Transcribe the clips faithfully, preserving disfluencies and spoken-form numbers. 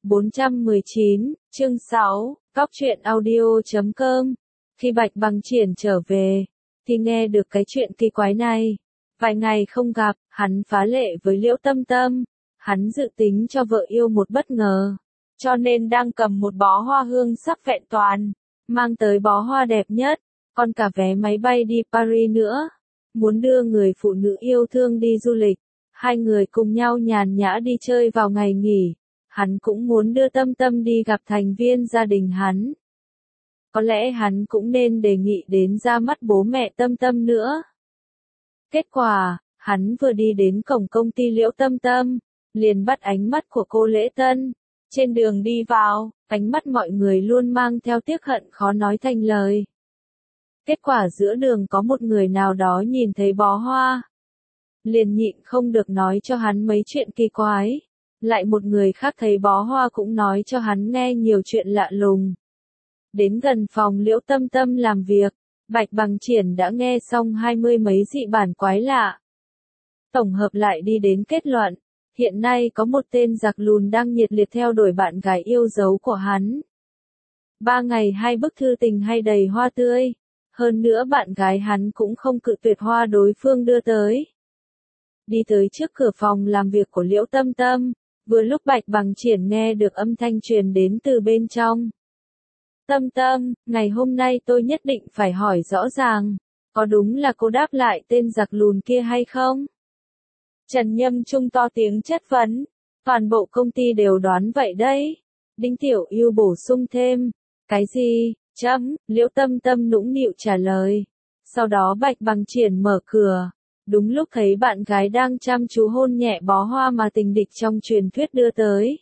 bốn trăm mười chín, chương sáu, Góc truyện audio chấm com. Khi Bạch Bằng Triển trở về, thì nghe được cái chuyện kỳ quái này. Vài ngày không gặp, hắn phá lệ với Liễu Tâm Tâm. Hắn dự tính cho vợ yêu một bất ngờ. Cho nên đang cầm một bó hoa hương sắp vẹn toàn. Mang tới bó hoa đẹp nhất, còn cả vé máy bay đi Paris nữa. Muốn đưa người phụ nữ yêu thương đi du lịch. Hai người cùng nhau nhàn nhã đi chơi vào ngày nghỉ. Hắn cũng muốn đưa Tâm Tâm đi gặp thành viên gia đình hắn. Có lẽ hắn cũng nên đề nghị đến ra mắt bố mẹ Tâm Tâm nữa. Kết quả, hắn vừa đi đến cổng công ty Liễu Tâm Tâm, liền bắt ánh mắt của cô Lễ Tân. Trên đường đi vào, ánh mắt mọi người luôn mang theo tiếc hận khó nói thành lời. Kết quả giữa đường có một người nào đó nhìn thấy bó hoa. Liền nhịn không được nói cho hắn mấy chuyện kỳ quái. Lại một người khác thấy bó hoa cũng nói cho hắn nghe nhiều chuyện lạ lùng. Đến gần phòng Liễu Tâm Tâm làm việc, Bạch Bằng Triển đã nghe xong hai mươi mấy dị bản quái lạ. Tổng hợp lại đi đến kết luận, hiện nay có một tên giặc lùn đang nhiệt liệt theo đuổi bạn gái yêu dấu của hắn. Ba ngày hai bức thư tình hay đầy hoa tươi, hơn nữa bạn gái hắn cũng không cự tuyệt hoa đối phương đưa tới. Đi tới trước cửa phòng làm việc của Liễu Tâm Tâm, vừa lúc Bạch Bằng Triển nghe được âm thanh truyền đến từ bên trong. Tâm Tâm, ngày hôm nay tôi nhất định phải hỏi rõ ràng, có đúng là cô đáp lại tên giặc lùn kia hay không? Trần Nhâm Trung to tiếng chất vấn, toàn bộ công ty đều đoán vậy đấy. Đinh Tiểu Yêu bổ sung thêm, cái gì, chấm, Liễu Tâm Tâm nũng nịu trả lời. Sau đó Bạch Bằng Triển mở cửa, đúng lúc thấy bạn gái đang chăm chú hôn nhẹ bó hoa mà tình địch trong truyền thuyết đưa tới.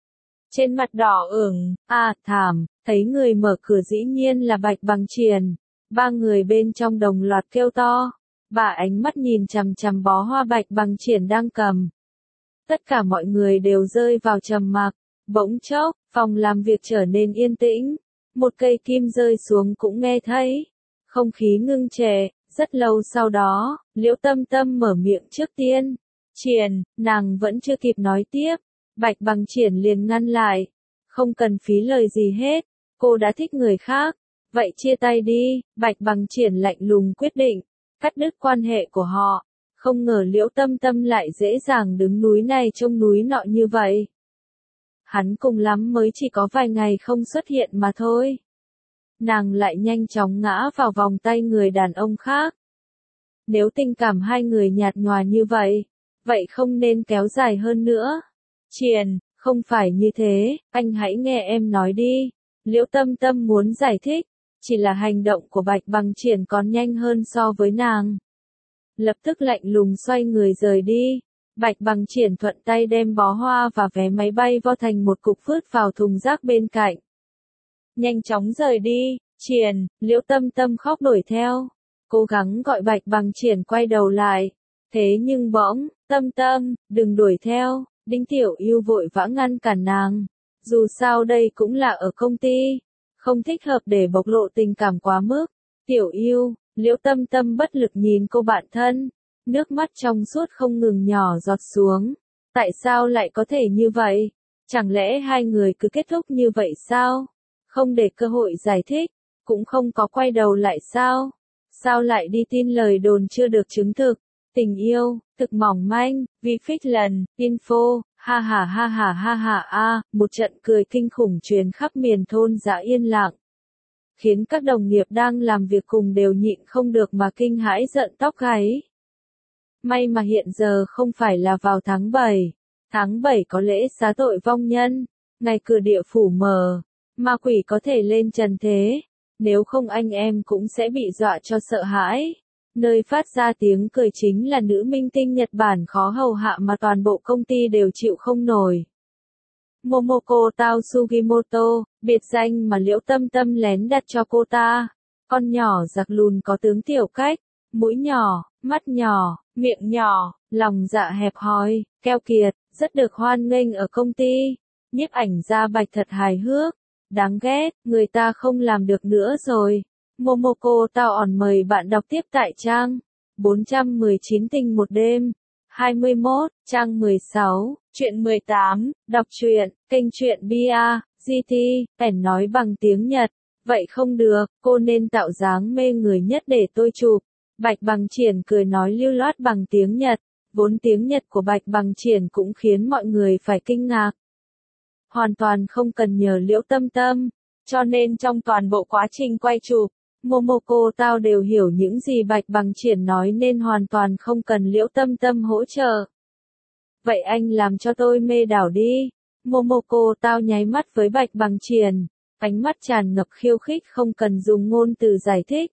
Trên mặt đỏ ửng, à thảm, thấy người mở cửa dĩ nhiên là Bạch Bằng Triển. Ba người bên trong đồng loạt kêu to. Bà ánh mắt nhìn chằm chằm bó hoa Bạch Bằng Triển đang cầm. Tất cả mọi người đều rơi vào trầm mặc. Bỗng chốc, phòng làm việc trở nên yên tĩnh. Một cây kim rơi xuống cũng nghe thấy. Không khí ngưng trệ. Rất lâu sau đó, Liễu Tâm Tâm mở miệng trước tiên. Triển, nàng vẫn chưa kịp nói tiếp. Bạch Bằng Triển liền ngăn lại. Không cần phí lời gì hết. Cô đã thích người khác. Vậy chia tay đi. Bạch Bằng Triển lạnh lùng quyết định. Cắt đứt quan hệ của họ. Không ngờ Liễu Tâm Tâm lại dễ dàng đứng núi này trông núi nọ như vậy. Hắn cùng lắm mới chỉ có vài ngày không xuất hiện mà thôi. Nàng lại nhanh chóng ngã vào vòng tay người đàn ông khác. Nếu tình cảm hai người nhạt nhòa như vậy, vậy không nên kéo dài hơn nữa. Triển, không phải như thế, anh hãy nghe em nói đi. Liễu Tâm Tâm muốn giải thích, chỉ là hành động của Bạch Bằng Triển còn nhanh hơn so với nàng. Lập tức lạnh lùng xoay người rời đi. Bạch Bằng Triển thuận tay đem bó hoa và vé máy bay vo thành một cục vứt vào thùng rác bên cạnh. Nhanh chóng rời đi, Triển, Liễu Tâm Tâm khóc đuổi theo. Cố gắng gọi Bạch Bằng Triển quay đầu lại. Thế nhưng bỗng, Tâm Tâm, đừng đuổi theo. Đinh Tiểu Yêu vội vã ngăn cản nàng. Dù sao đây cũng là ở công ty. Không thích hợp để bộc lộ tình cảm quá mức. Tiểu Yêu, Liễu Tâm Tâm bất lực nhìn cô bạn thân. Nước mắt trong suốt không ngừng nhỏ giọt xuống. Tại sao lại có thể như vậy? Chẳng lẽ hai người cứ kết thúc như vậy sao? Không để cơ hội giải thích. Cũng không có quay đầu lại sao? Sao lại đi tin lời đồn chưa được chứng thực? Tình yêu, thực mỏng manh, vì phích lần, info, ha ha ha ha ha ha a, một trận cười kinh khủng truyền khắp miền thôn dã yên lặng. Khiến các đồng nghiệp đang làm việc cùng đều nhịn không được mà kinh hãi giận tóc gáy. May mà hiện giờ không phải là vào tháng bảy. Tháng bảy có lễ xá tội vong nhân, ngày cửa địa phủ mở, ma quỷ có thể lên trần thế. Nếu không anh em cũng sẽ bị dọa cho sợ hãi. Nơi phát ra tiếng cười chính là nữ minh tinh Nhật Bản khó hầu hạ mà toàn bộ công ty đều chịu không nổi. Momoko Tao Sugimoto, biệt danh mà Liễu Tâm Tâm lén đặt cho cô ta. Con nhỏ giặc lùn có tướng tiểu cách, mũi nhỏ, mắt nhỏ, miệng nhỏ, lòng dạ hẹp hòi, keo kiệt, rất được hoan nghênh ở công ty. Nhiếp ảnh gia Bạch thật hài hước. Đáng ghét, người ta không làm được nữa rồi. Momoko Tao ỏn mời bạn đọc tiếp tại trang bốn trăm mười chín tình một đêm. hai mươi mốt, trang mười sáu, Chuyện mười tám, đọc truyện, kênh truyện bê a, giê tê, ẻn nói bằng tiếng Nhật. Vậy không được, cô nên tạo dáng mê người nhất để tôi chụp. Bạch Bằng Triển cười nói lưu loát bằng tiếng Nhật. Vốn tiếng Nhật của Bạch Bằng Triển cũng khiến mọi người phải kinh ngạc. Hoàn toàn không cần nhờ Liễu Tâm Tâm. Cho nên trong toàn bộ quá trình quay chụp, Momoko Tao đều hiểu những gì Bạch Bằng Triển nói nên hoàn toàn không cần Liễu Tâm Tâm hỗ trợ. Vậy anh làm cho tôi mê đảo đi. Momoko Tao nháy mắt với Bạch Bằng Triển, ánh mắt tràn ngập khiêu khích không cần dùng ngôn từ giải thích.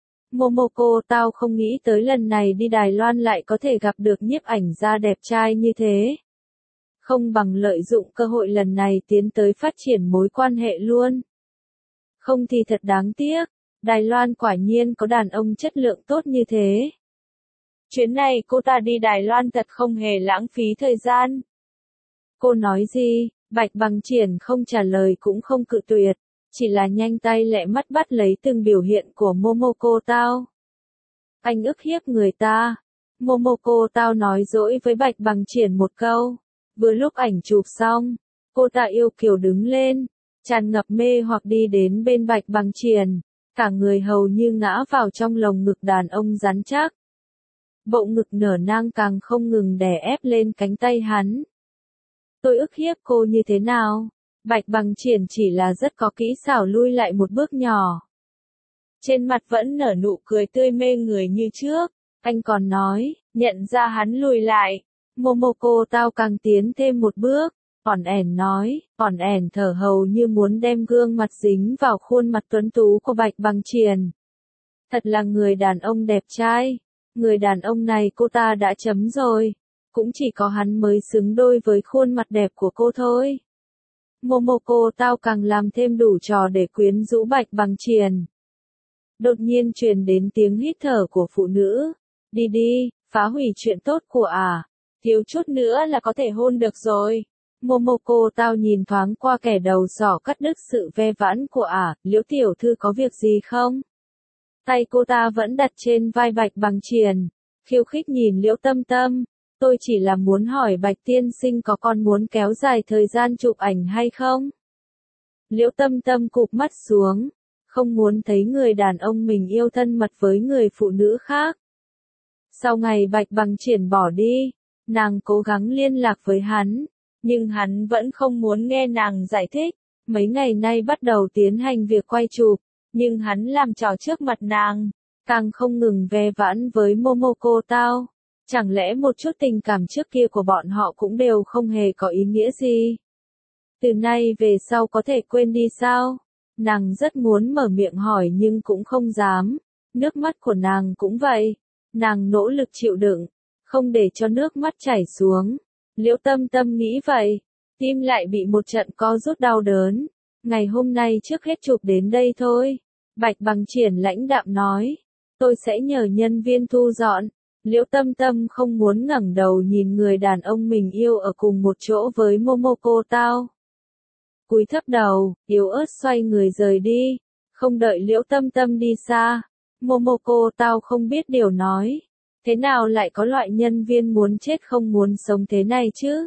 Momoko Tao không nghĩ tới lần này đi Đài Loan lại có thể gặp được nhiếp ảnh gia đẹp trai như thế. Không bằng lợi dụng cơ hội lần này tiến tới phát triển mối quan hệ luôn. Không thì thật đáng tiếc, Đài Loan quả nhiên có đàn ông chất lượng tốt như thế. Chuyến này cô ta đi Đài Loan thật không hề lãng phí thời gian. Cô nói gì? Bạch Bằng Triển không trả lời cũng không cự tuyệt, chỉ là nhanh tay lẹ mắt bắt lấy từng biểu hiện của Momoko Tao. Anh ức hiếp người ta. Momoko Tao nói dỗi với Bạch Bằng Triển một câu. Vừa lúc ảnh chụp xong, cô ta yêu kiều đứng lên, tràn ngập mê hoặc đi đến bên Bạch Bằng Triển, cả người hầu như ngã vào trong lồng ngực đàn ông rắn chắc. Bộ ngực nở nang càng không ngừng đè ép lên cánh tay hắn. Tôi ức hiếp cô như thế nào? Bạch Bằng Triển chỉ là rất có kỹ xảo lui lại một bước nhỏ. Trên mặt vẫn nở nụ cười tươi mê người như trước. Anh còn nói, nhận ra hắn lùi lại. Momoko Tao càng tiến thêm một bước. Ỏn ẻn nói, ỏn ẻn thở hầu như muốn đem gương mặt dính vào khuôn mặt tuấn tú của Bạch Bằng Triển. Thật là người đàn ông đẹp trai. Người đàn ông này cô ta đã chấm rồi. Cũng chỉ có hắn mới xứng đôi với khuôn mặt đẹp của cô thôi. Momoko Tao càng làm thêm đủ trò để quyến rũ Bạch Bằng Triển. Đột nhiên truyền đến tiếng hít thở của phụ nữ. Đi đi, phá hủy chuyện tốt của ả. Thiếu chút nữa là có thể hôn được rồi. Momoko Tao nhìn thoáng qua kẻ đầu sỏ cắt đứt sự ve vãn của ả. Liễu tiểu thư có việc gì không? Tay cô ta vẫn đặt trên vai Bạch Bằng Triển. Khiêu khích nhìn Liễu Tâm Tâm. Tôi chỉ là muốn hỏi Bạch tiên sinh có còn muốn kéo dài thời gian chụp ảnh hay không? Liễu Tâm Tâm cụp mắt xuống. Không muốn thấy người đàn ông mình yêu thân mật với người phụ nữ khác. Sau ngày Bạch Bằng Triển bỏ đi, nàng cố gắng liên lạc với hắn. Nhưng hắn vẫn không muốn nghe nàng giải thích. Mấy ngày nay bắt đầu tiến hành việc quay chụp. Nhưng hắn làm trò trước mặt nàng. Càng không ngừng ve vãn với Momoko Tao. Chẳng lẽ một chút tình cảm trước kia của bọn họ cũng đều không hề có ý nghĩa gì? Từ nay về sau có thể quên đi sao? Nàng rất muốn mở miệng hỏi nhưng cũng không dám. Nước mắt của nàng cũng vậy. Nàng nỗ lực chịu đựng. Không để cho nước mắt chảy xuống. Liễu Tâm Tâm nghĩ vậy. Tim lại bị một trận co rút đau đớn. Ngày hôm nay trước hết chụp đến đây thôi. Bạch Bằng Triển lãnh đạm nói. Tôi sẽ nhờ nhân viên thu dọn. Liễu Tâm Tâm không muốn ngẩng đầu nhìn người đàn ông mình yêu ở cùng một chỗ với Momoko Tao. Cúi thấp đầu, yếu ớt xoay người rời đi. Không đợi Liễu Tâm Tâm đi xa. Momoko Tao không biết điều nói. Thế nào lại có loại nhân viên muốn chết không muốn sống thế này chứ?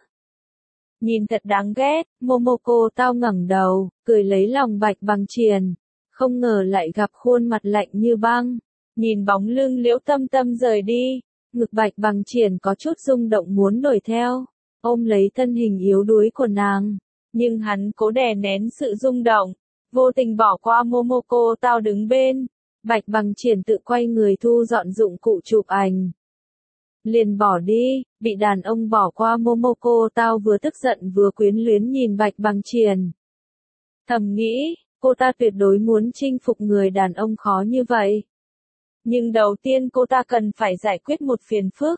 Nhìn thật đáng ghét, Momoko Tao ngẩng đầu, cười lấy lòng Bạch Bằng Triển. Không ngờ lại gặp khuôn mặt lạnh như băng. Nhìn bóng lưng Liễu Tâm Tâm rời đi, ngực Bạch Bằng Triển có chút rung động muốn đuổi theo, ôm lấy thân hình yếu đuối của nàng. Nhưng hắn cố đè nén sự rung động, vô tình bỏ qua Momoko Tao đứng bên. Bạch Bằng Triển tự quay người thu dọn dụng cụ chụp ảnh. Liền bỏ đi, bị đàn ông bỏ qua Momoko Tao vừa tức giận vừa quyến luyến nhìn Bạch Bằng Triển. Thầm nghĩ, cô ta tuyệt đối muốn chinh phục người đàn ông khó như vậy. Nhưng đầu tiên cô ta cần phải giải quyết một phiền phức.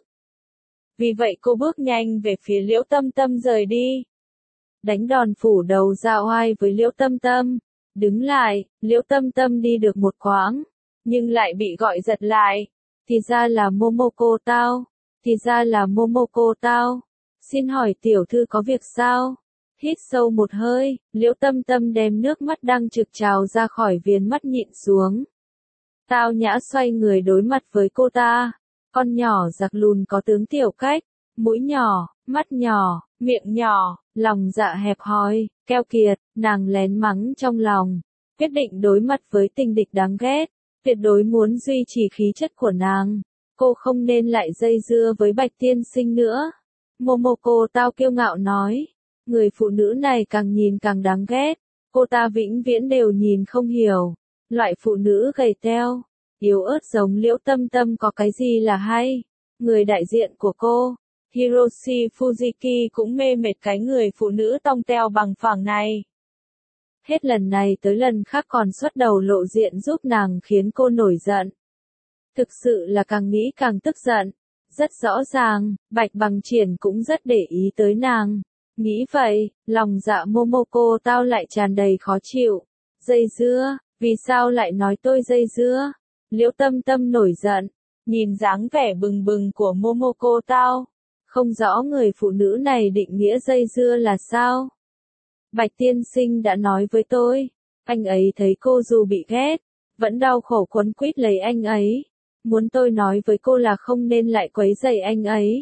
Vì vậy cô bước nhanh về phía Liễu Tâm Tâm rời đi. Đánh đòn phủ đầu ra oai với Liễu Tâm Tâm. Đứng lại, Liễu Tâm Tâm đi được một quãng, nhưng lại bị gọi giật lại. Thì ra là Momoko Tao. Thì ra là Momoko Tao. Xin hỏi tiểu thư có việc sao? Hít sâu một hơi, Liễu Tâm Tâm đem nước mắt đang trực trào ra khỏi viền mắt nhịn xuống. Tao nhã xoay người đối mặt với cô ta. Con nhỏ giặc lùn có tướng tiểu cách, mũi nhỏ, mắt nhỏ, miệng nhỏ, lòng dạ hẹp hòi, keo kiệt, nàng lén mắng trong lòng, quyết định đối mặt với tình địch đáng ghét, tuyệt đối muốn duy trì khí chất của nàng. Cô không nên lại dây dưa với Bạch tiên sinh nữa. Momoko Tao kiêu ngạo nói, người phụ nữ này càng nhìn càng đáng ghét, cô ta vĩnh viễn đều nhìn không hiểu. Loại phụ nữ gầy teo, yếu ớt giống Liễu Tâm Tâm có cái gì là hay. Người đại diện của cô, Hiroshi Fujiki cũng mê mệt cái người phụ nữ tong teo bằng phẳng này. Hết lần này tới lần khác còn xuất đầu lộ diện giúp nàng khiến cô nổi giận. Thực sự là càng nghĩ càng tức giận. Rất rõ ràng, Bạch Bằng Triển cũng rất để ý tới nàng. Nghĩ vậy, lòng dạ Momoko Tao lại tràn đầy khó chịu. Dây dưa, vì sao lại nói tôi dây dưa? Liễu Tâm Tâm nổi giận, nhìn dáng vẻ bừng bừng của Momoko Tao. Không rõ người phụ nữ này định nghĩa dây dưa là sao? Bạch tiên sinh đã nói với tôi, anh ấy thấy cô dù bị ghét, vẫn đau khổ quấn quýt lấy anh ấy. Muốn tôi nói với cô là không nên lại quấy rầy anh ấy.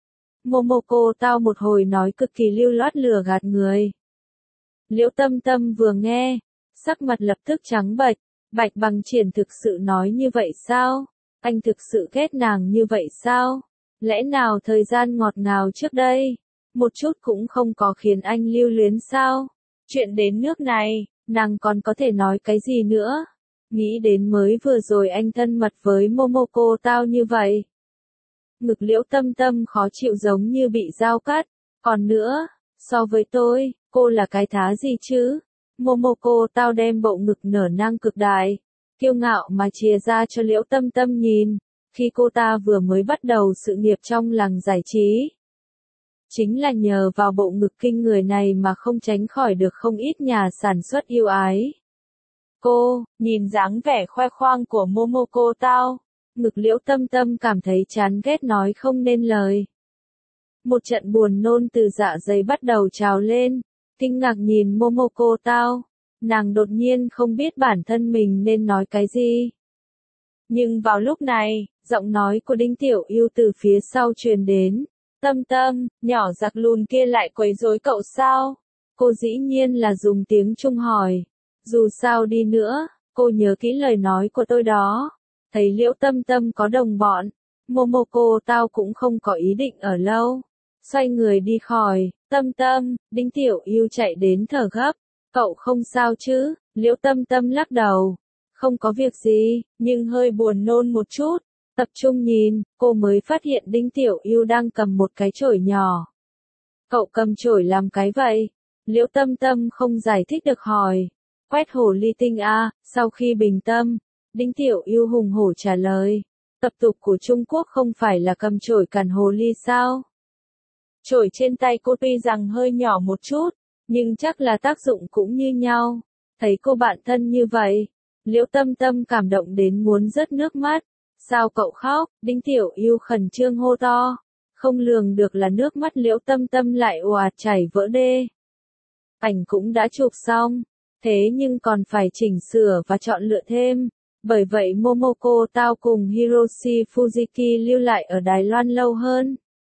Momoko Tao một hồi nói cực kỳ lưu loát lừa gạt người. Liễu Tâm Tâm vừa nghe, sắc mặt lập tức trắng bệch. Bạch Bằng Triển thực sự nói như vậy sao? Anh thực sự ghét nàng như vậy sao? Lẽ nào thời gian ngọt ngào trước đây, một chút cũng không có khiến anh lưu luyến sao? Chuyện đến nước này, nàng còn có thể nói cái gì nữa? Nghĩ đến mới vừa rồi anh thân mật với Momoko Tao như vậy. Ngực Liễu Tâm Tâm khó chịu giống như bị dao cắt. Còn nữa, so với tôi, cô là cái thá gì chứ? Momoko Tao đem bộ ngực nở nang cực đại, kiêu ngạo mà chìa ra cho Liễu Tâm Tâm nhìn, khi cô ta vừa mới bắt đầu sự nghiệp trong làng giải trí. Chính là nhờ vào bộ ngực kinh người này mà không tránh khỏi được không ít nhà sản xuất yêu ái. Cô, nhìn dáng vẻ khoe khoang của Momoko Tao, ngực Liễu Tâm Tâm cảm thấy chán ghét nói không nên lời. Một trận buồn nôn từ dạ dày bắt đầu trào lên, kinh ngạc nhìn Momoko Tao, nàng đột nhiên không biết bản thân mình nên nói cái gì. Nhưng vào lúc này, giọng nói của Đinh Tiểu Yêu từ phía sau truyền đến, Tâm Tâm, nhỏ giặc lùn kia lại quấy rối cậu sao? Cô dĩ nhiên là dùng tiếng Trung hỏi. Dù sao đi nữa, cô nhớ kỹ lời nói của tôi đó. Thấy Liễu Tâm Tâm có đồng bọn, Momoko Tao cũng không có ý định ở lâu. Xoay người đi khỏi, Tâm Tâm, Đinh Tiểu Yêu chạy đến thở gấp. Cậu không sao chứ? Liễu Tâm Tâm lắc đầu. Không có việc gì, nhưng hơi buồn nôn một chút. Tập trung nhìn, cô mới phát hiện Đinh Tiểu Yêu đang cầm một cái chổi nhỏ. Cậu cầm chổi làm cái vậy? Liễu Tâm Tâm không giải thích được hỏi. Quét hồ ly tinh a. Sau khi bình tâm, Đinh Tiểu Yêu hùng hổ trả lời. Tập tục của Trung Quốc không phải là cầm chổi càn hồ ly sao? Chổi trên tay cô tuy rằng hơi nhỏ một chút, nhưng chắc là tác dụng cũng như nhau. Thấy cô bạn thân như vậy, Liễu Tâm Tâm cảm động đến muốn rớt nước mắt. Sao cậu khóc? Đinh Tiểu Yêu khẩn trương hô to. Không lường được là nước mắt Liễu Tâm Tâm lại ồ ạt chảy vỡ đê. Ảnh cũng đã chụp xong, thế nhưng còn phải chỉnh sửa và chọn lựa thêm. Bởi vậy Momoko Tao cùng Hiroshi Fujiki lưu lại ở Đài Loan lâu hơn.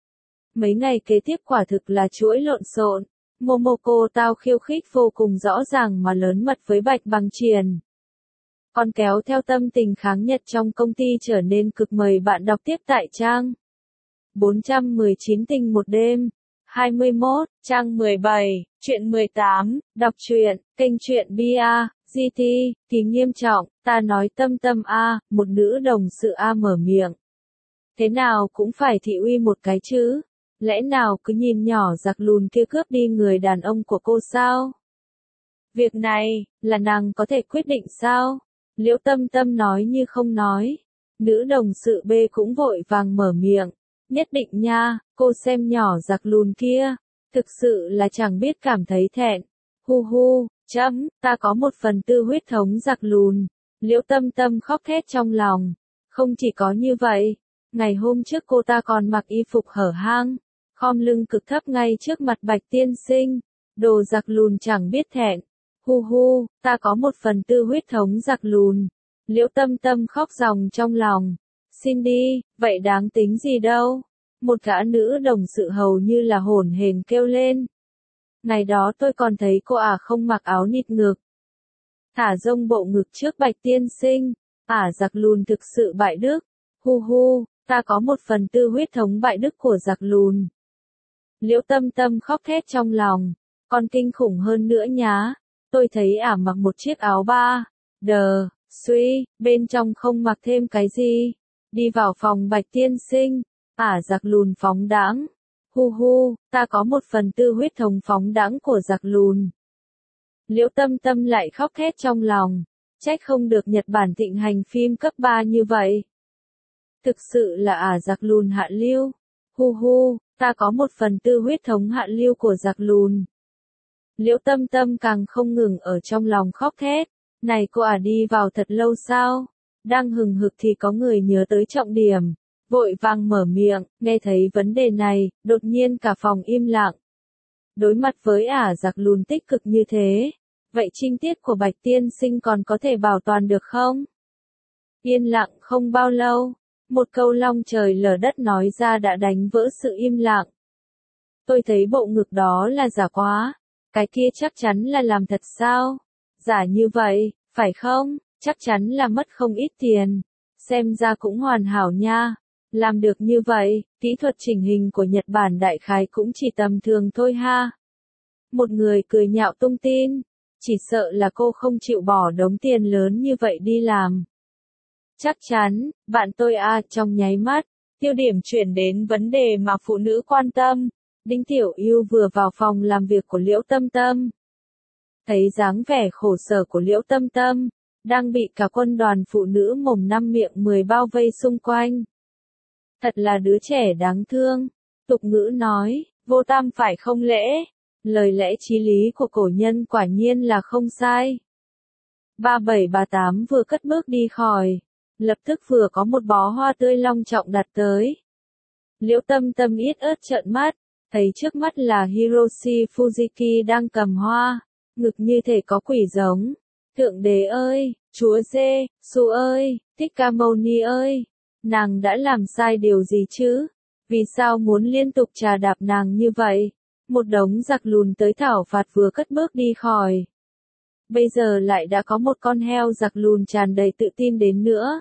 Mấy ngày kế tiếp quả thực là chuỗi lộn xộn. Momoko Tao khiêu khích vô cùng rõ ràng mà lớn mật với Bạch Bằng Triển. Còn kéo theo tâm tình kháng Nhật trong công ty trở nên cực mời bạn đọc tiếp tại trang bốn trăm mười chín tình một đêm, hai mươi mốt, trang mười bảy, chuyện mười tám, đọc truyện, kênh truyện bê a, giê tê, thì nghiêm trọng, ta nói Tâm Tâm a, một nữ đồng sự a mở miệng. Thế nào cũng phải thị uy một cái chứ, lẽ nào cứ nhìn nhỏ giặc lùn kia cướp đi người đàn ông của cô sao? Việc này, là nàng có thể quyết định sao? Liễu Tâm Tâm nói như không nói. Nữ đồng sự B cũng vội vàng mở miệng. Nhất định nha, cô xem nhỏ giặc lùn kia. Thực sự là chẳng biết cảm thấy thẹn. Hu hu, chấm, ta có một phần tư huyết thống giặc lùn. Liễu Tâm Tâm khóc thét trong lòng. Không chỉ có như vậy, ngày hôm trước cô ta còn mặc y phục hở hang, khom lưng cực thấp ngay trước mặt Bạch tiên sinh. Đồ giặc lùn chẳng biết thẹn. Hu hu, ta có một phần tư huyết thống giặc lùn. Liễu Tâm Tâm khóc ròng trong lòng. Xin đi, vậy đáng tính gì đâu. Một gã nữ đồng sự hầu như là hổn hển kêu lên. Ngày đó tôi còn thấy cô ả không mặc áo nịt ngực. Thả rông bộ ngực trước Bạch tiên sinh, ả giặc lùn thực sự bại đức. Hu hu, ta có một phần tư huyết thống bại đức của giặc lùn. Liễu Tâm Tâm khóc thét trong lòng, còn kinh khủng hơn nữa nhá. Tôi thấy ả mặc một chiếc áo ba, đờ, suy, bên trong không mặc thêm cái gì. Đi vào phòng Bạch tiên sinh, ả giặc lùn phóng đãng. Hu hu, ta có một phần tư huyết thống phóng đãng của giặc lùn. Liễu Tâm Tâm lại khóc thét trong lòng, trách không được Nhật Bản thịnh hành phim cấp ba như vậy. Thực sự là ả giặc lùn hạ lưu. Hu hu, ta có một phần tư huyết thống hạ lưu của giặc lùn. Liễu Tâm Tâm càng không ngừng ở trong lòng khóc thét. Này cô ả đi vào thật lâu sao? Đang hừng hực thì có người nhớ tới trọng điểm. Vội vàng mở miệng, nghe thấy vấn đề này, đột nhiên cả phòng im lặng. Đối mặt với ả giặc lùn tích cực như thế, vậy trinh tiết của Bạch tiên sinh còn có thể bảo toàn được không? Yên lặng không bao lâu, một câu long trời lở đất nói ra đã đánh vỡ sự im lặng. Tôi thấy bộ ngực đó là giả quá, cái kia chắc chắn là làm thật sao? Giả như vậy, phải không? Chắc chắn là mất không ít tiền, xem ra cũng hoàn hảo nha. Làm được như vậy, kỹ thuật chỉnh hình của Nhật Bản đại khái cũng chỉ tầm thường thôi ha. Một người cười nhạo tung tin, chỉ sợ là cô không chịu bỏ đống tiền lớn như vậy đi làm. Chắc chắn, bạn tôi à, trong nháy mắt, tiêu điểm chuyển đến vấn đề mà phụ nữ quan tâm. Đinh Tiểu Yêu vừa vào phòng làm việc của Liễu Tâm Tâm. Thấy dáng vẻ khổ sở của Liễu Tâm Tâm, đang bị cả quân đoàn phụ nữ mồm năm miệng mười bao vây xung quanh. Thật là đứa trẻ đáng thương. Tục ngữ nói, vô tam phải không lễ. Lời lẽ chí lý của cổ nhân quả nhiên là không sai. ba bảy ba tám vừa cất bước đi khỏi. Lập tức vừa có một bó hoa tươi long trọng đặt tới. Liễu Tâm Tâm yết ớt trợn mắt. Thấy trước mắt là Hiroshi Fujiki đang cầm hoa. Ngực như thể có quỷ giống. Thượng đế ơi, chúa dê, su ơi, Thích Ca Mâu Ni ơi. Nàng đã làm sai điều gì chứ? Vì sao muốn liên tục trà đạp nàng như vậy? Một đống giặc lùn tới thảo phạt vừa cất bước đi khỏi. Bây giờ lại đã có một con heo giặc lùn tràn đầy tự tin đến nữa.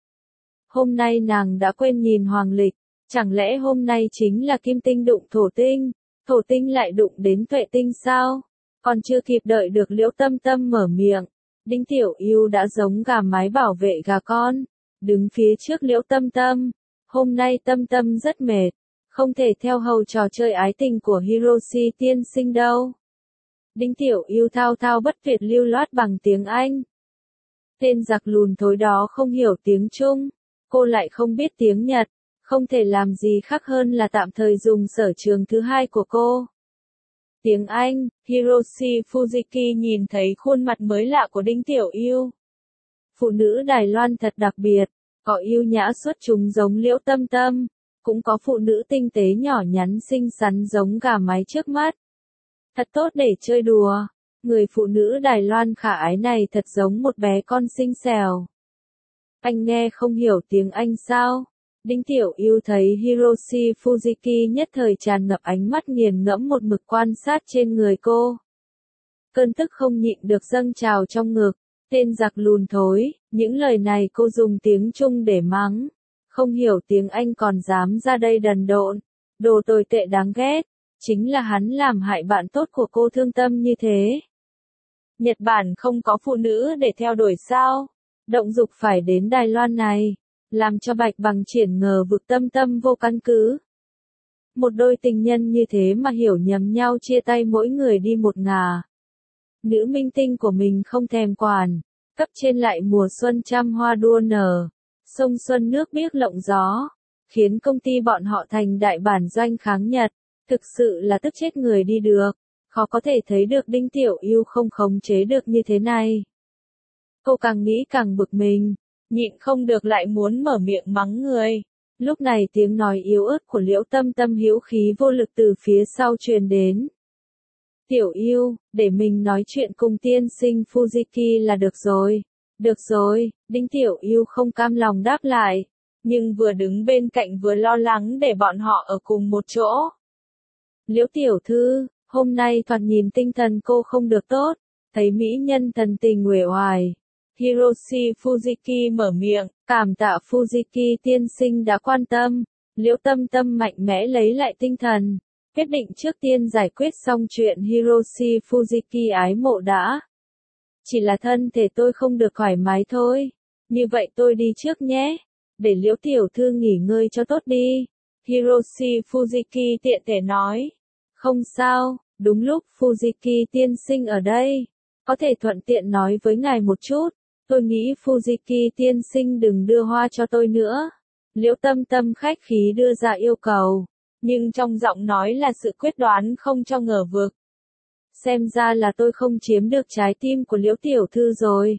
Hôm nay nàng đã quên nhìn hoàng lịch. Chẳng lẽ hôm nay chính là kim tinh đụng thổ tinh? Thổ tinh lại đụng đến tuệ tinh sao? Còn chưa kịp đợi được Liễu Tâm Tâm mở miệng. Đinh Tiểu Yêu đã giống gà mái bảo vệ gà con. Đứng phía trước Liễu Tâm Tâm. Hôm nay Tâm Tâm rất mệt. Không thể theo hầu trò chơi ái tình của Hiroshi tiên sinh đâu. Đinh Tiểu Yêu thao thao bất tuyệt lưu loát bằng tiếng Anh. Tên giặc lùn thối đó không hiểu tiếng Trung. Cô lại không biết tiếng Nhật. Không thể làm gì khác hơn là tạm thời dùng sở trường thứ hai của cô. Tiếng Anh, Hiroshi Fujiki nhìn thấy khuôn mặt mới lạ của Đinh Tiểu Yêu. Phụ nữ Đài Loan thật đặc biệt, có yêu nhã xuất chúng giống Liễu Tâm Tâm, cũng có phụ nữ tinh tế nhỏ nhắn xinh xắn giống gà mái trước mắt. Thật tốt để chơi đùa, người phụ nữ Đài Loan khả ái này thật giống một bé con xinh xèo. Anh nghe không hiểu tiếng Anh sao? Đinh Tiểu Yêu thấy Hiroshi Fujiki nhất thời tràn ngập ánh mắt nghiền ngẫm một mực quan sát trên người cô. Cơn tức không nhịn được dâng trào trong ngực. Tên giặc lùn thối, những lời này cô dùng tiếng Trung để mắng. Không hiểu tiếng Anh còn dám ra đây đần độn. Đồ tồi tệ đáng ghét. Chính là hắn làm hại bạn tốt của cô thương tâm như thế. Nhật Bản không có phụ nữ để theo đuổi sao? Động dục phải đến Đài Loan này. Làm cho Bạch Bằng Triển ngờ vực Tâm Tâm vô căn cứ. Một đôi tình nhân như thế mà hiểu nhầm nhau chia tay mỗi người đi một ngả. Nữ minh tinh của mình không thèm quản, cấp trên lại mùa xuân trăm hoa đua nở, sông xuân nước biếc lộng gió, khiến công ty bọn họ thành đại bản doanh kháng Nhật, thực sự là tức chết người đi được, khó có thể thấy được Đinh Tiểu Yêu không khống chế được như thế này. Cô càng nghĩ càng bực mình, nhịn không được lại muốn mở miệng mắng người. Lúc này tiếng nói yếu ớt của Liễu Tâm Tâm hữu khí vô lực từ phía sau truyền đến. Tiểu Yêu, để mình nói chuyện cùng tiên sinh Fujiki là được rồi. Được rồi, Đinh Tiểu Yêu không cam lòng đáp lại. nhưng vừa đứng bên cạnh vừa lo lắng để bọn họ ở cùng một chỗ. Liễu tiểu thư, hôm nay thoạt nhìn tinh thần cô không được tốt, thấy mỹ nhân thần tình uể oải. Hiroshi Fujiki mở miệng, cảm tạ Fujiki tiên sinh đã quan tâm. Liễu Tâm Tâm mạnh mẽ lấy lại tinh thần, quyết định trước tiên giải quyết xong chuyện Hiroshi Fujiki ái mộ đã. Chỉ là thân thể tôi không được thoải mái thôi, như vậy tôi đi trước nhé, để Liễu tiểu thư nghỉ ngơi cho tốt đi. Hiroshi Fujiki tiện thể nói, không sao, đúng lúc Fujiki tiên sinh ở đây, có thể thuận tiện nói với ngài một chút, tôi nghĩ Fujiki tiên sinh đừng đưa hoa cho tôi nữa. Liễu Tâm Tâm khách khí đưa ra yêu cầu, nhưng trong giọng nói là sự quyết đoán không cho ngờ vực. Xem ra là tôi không chiếm được trái tim của Liễu tiểu thư rồi.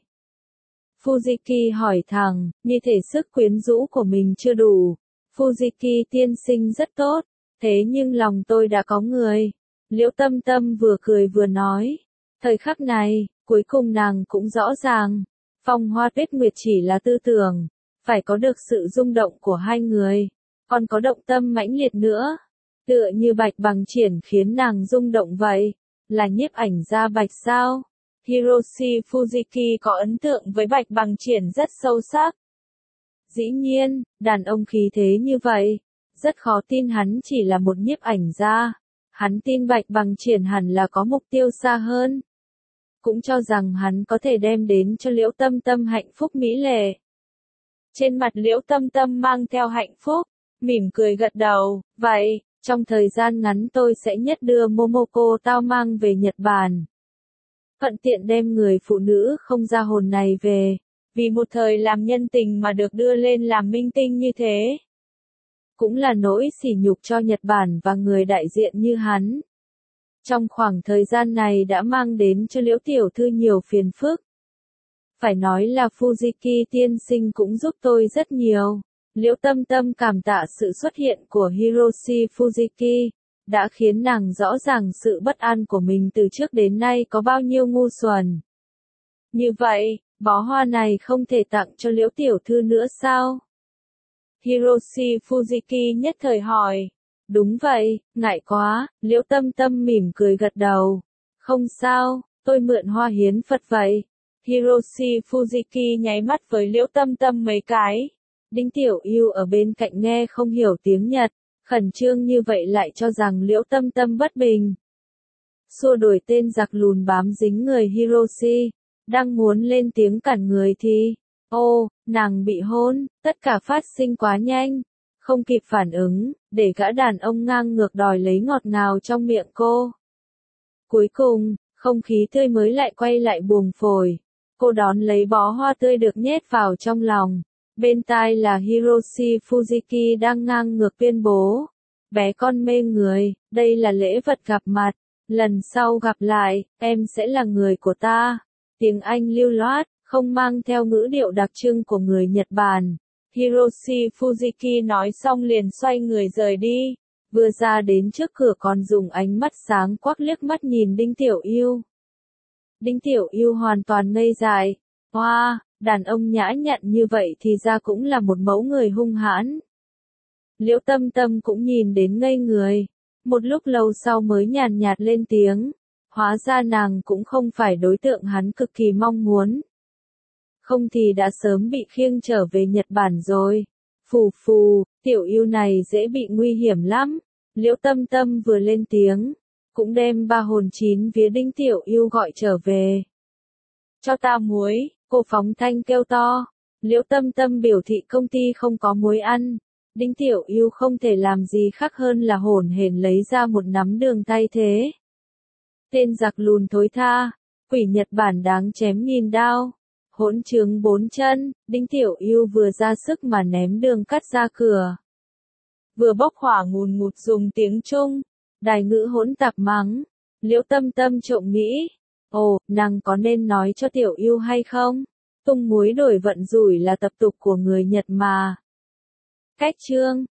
Fujiki hỏi thẳng, như thể sức quyến rũ của mình chưa đủ. Fujiki tiên sinh rất tốt, thế nhưng lòng tôi đã có người. Liễu Tâm Tâm vừa cười vừa nói. Thời khắc này, cuối cùng nàng cũng rõ ràng. Phong Hoa Tuyết Nguyệt chỉ là tư tưởng, phải có được sự rung động của hai người, còn có động tâm mãnh liệt nữa. Tựa như Bạch Bằng Triển khiến nàng rung động vậy, là nhiếp ảnh gia Bạch sao? Hiroshi Fujiki có ấn tượng với Bạch Bằng Triển rất sâu sắc. Dĩ nhiên, đàn ông khí thế như vậy, rất khó tin hắn chỉ là một nhiếp ảnh gia. Hắn tin Bạch Bằng Triển hẳn là có mục tiêu xa hơn. Cũng cho rằng hắn có thể đem đến cho Liễu Tâm Tâm hạnh phúc mỹ lệ. Trên mặt Liễu Tâm Tâm mang theo hạnh phúc, mỉm cười gật đầu, vậy, trong thời gian ngắn tôi sẽ nhất đưa Momoko tao mang về Nhật Bản. Thuận tiện đem người phụ nữ không ra hồn này về, vì một thời làm nhân tình mà được đưa lên làm minh tinh như thế. Cũng là nỗi sỉ nhục cho Nhật Bản và người đại diện như hắn. Trong khoảng thời gian này đã mang đến cho Liễu tiểu thư nhiều phiền phức. Phải nói là Fujiki tiên sinh cũng giúp tôi rất nhiều. Liễu Tâm Tâm cảm tạ sự xuất hiện của Hiroshi Fujiki, đã khiến nàng rõ ràng sự bất an của mình từ trước đến nay có bao nhiêu ngu xuẩn. Như vậy, bó hoa này không thể tặng cho Liễu tiểu thư nữa sao? Hiroshi Fujiki nhất thời hỏi. Đúng vậy, ngại quá, Liễu Tâm Tâm mỉm cười gật đầu. Không sao, tôi mượn hoa hiến Phật vậy. Hiroshi Fujiki nháy mắt với Liễu Tâm Tâm mấy cái. Đinh Tiểu Yêu ở bên cạnh nghe không hiểu tiếng Nhật, khẩn trương như vậy lại cho rằng Liễu Tâm Tâm bất bình. Xua đuổi tên giặc lùn bám dính người Hiroshi, đang muốn lên tiếng cản người thì, ô, nàng bị hôn, tất cả phát sinh quá nhanh, không kịp phản ứng, để gã đàn ông ngang ngược đòi lấy ngọt ngào trong miệng cô. Cuối cùng, không khí tươi mới lại quay lại buồng phổi, cô đón lấy bó hoa tươi được nhét vào trong lòng. Bên tai là Hiroshi Fujiki đang ngang ngược tuyên bố. Bé con mê người, đây là lễ vật gặp mặt. Lần sau gặp lại, em sẽ là người của ta. Tiếng Anh lưu loát, không mang theo ngữ điệu đặc trưng của người Nhật Bản. Hiroshi Fujiki nói xong liền xoay người rời đi. Vừa ra đến trước cửa còn dùng ánh mắt sáng quắc liếc mắt nhìn Đinh Tiểu Yêu. Đinh Tiểu Yêu hoàn toàn ngây dại. Hoa! Wow, đàn ông nhã nhặn như vậy thì ra cũng là một mẫu người hung hãn. Liễu Tâm Tâm cũng nhìn đến ngây người. Một lúc lâu sau mới nhàn nhạt lên tiếng. Hóa ra nàng cũng không phải đối tượng hắn cực kỳ mong muốn. Không thì đã sớm bị khiêng trở về Nhật Bản rồi. Phù phù, Tiểu Yêu này dễ bị nguy hiểm lắm. Liễu Tâm Tâm vừa lên tiếng, cũng đem ba hồn chín vía Đinh Tiểu Yêu gọi trở về. Cho ta muối. Cô phóng thanh kêu to. Liễu Tâm Tâm biểu thị công ty không có muối ăn. Đinh Tiểu Yêu không thể làm gì khác hơn là hổn hển lấy ra một nắm đường thay thế. Tên giặc lùn thối tha, quỷ Nhật Bản đáng chém nghìn đao. Hỗn trướng bốn chân, Đinh Tiểu Yêu vừa ra sức mà ném đường cắt ra cửa. Vừa bốc hỏa ngùn ngụt dùng tiếng Trung, đài ngữ hỗn tạp mắng. Liễu Tâm Tâm trộm nghĩ. Ồ, nàng có nên nói cho Tiểu Yêu hay không? Tung muối đổi vận rủi là tập tục của người Nhật mà. Cách chương